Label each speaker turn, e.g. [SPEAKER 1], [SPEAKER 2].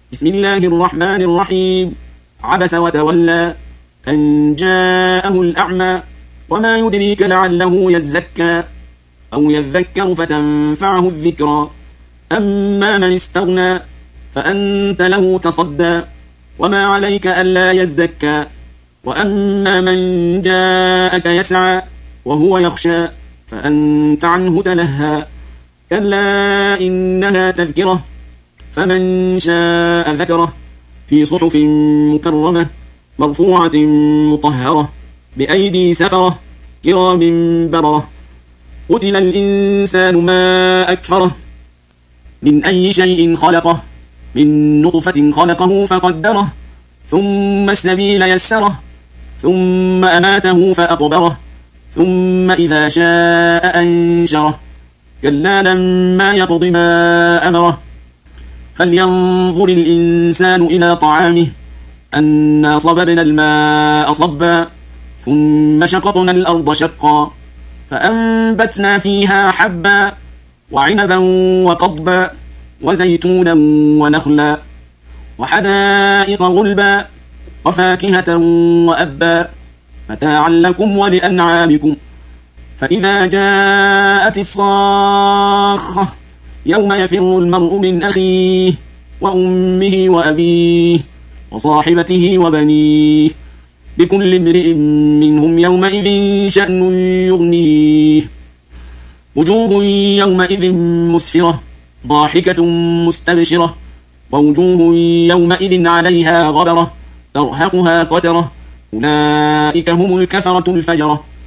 [SPEAKER 1] بسم الله الرحمن الرحيم. عبس وتولى أن جاءه الأعمى وما يدريك لعله يزكى أو يذكر فتنفعه الذكرى أما من استغنى فأنت له تصدى وما عليك ألا يزكى وأما من جاءك يسعى وهو يخشى فأنت عنه تلهى كلا إنها تذكرة فمن شاء ذكره في صحف مكرمة مرفوعة مطهرة بأيدي سفرة كرام بررة قتل الإنسان ما أكفره من أي شيء خلقه من نطفة خلقه فقدره ثم السبيل يسره ثم أماته فأقبره ثم إذا شاء أنشره كلا لما يقض ما أمره فلينظر الإنسان إلى طعامه أنا صببنا الماء صبا ثم شققنا الأرض شقا فأنبتنا فيها حبا وعنبا وقضبا وزيتونا ونخلا وحدائق غلبا وفاكهة وأبا متاعا لكم ولأنعامكم فإذا جاءت الصاخة يوم يفر المرء من أخيه وأمه وأبيه وصاحبته وبنيه لكل امرئ منهم يومئذ شأن يغنيه وجوه يومئذ مسفرة ضاحكة مستبشرة ووجوه يومئذ عليها غبرة ترهقها قترة أولئك هم الكفرة الفجرة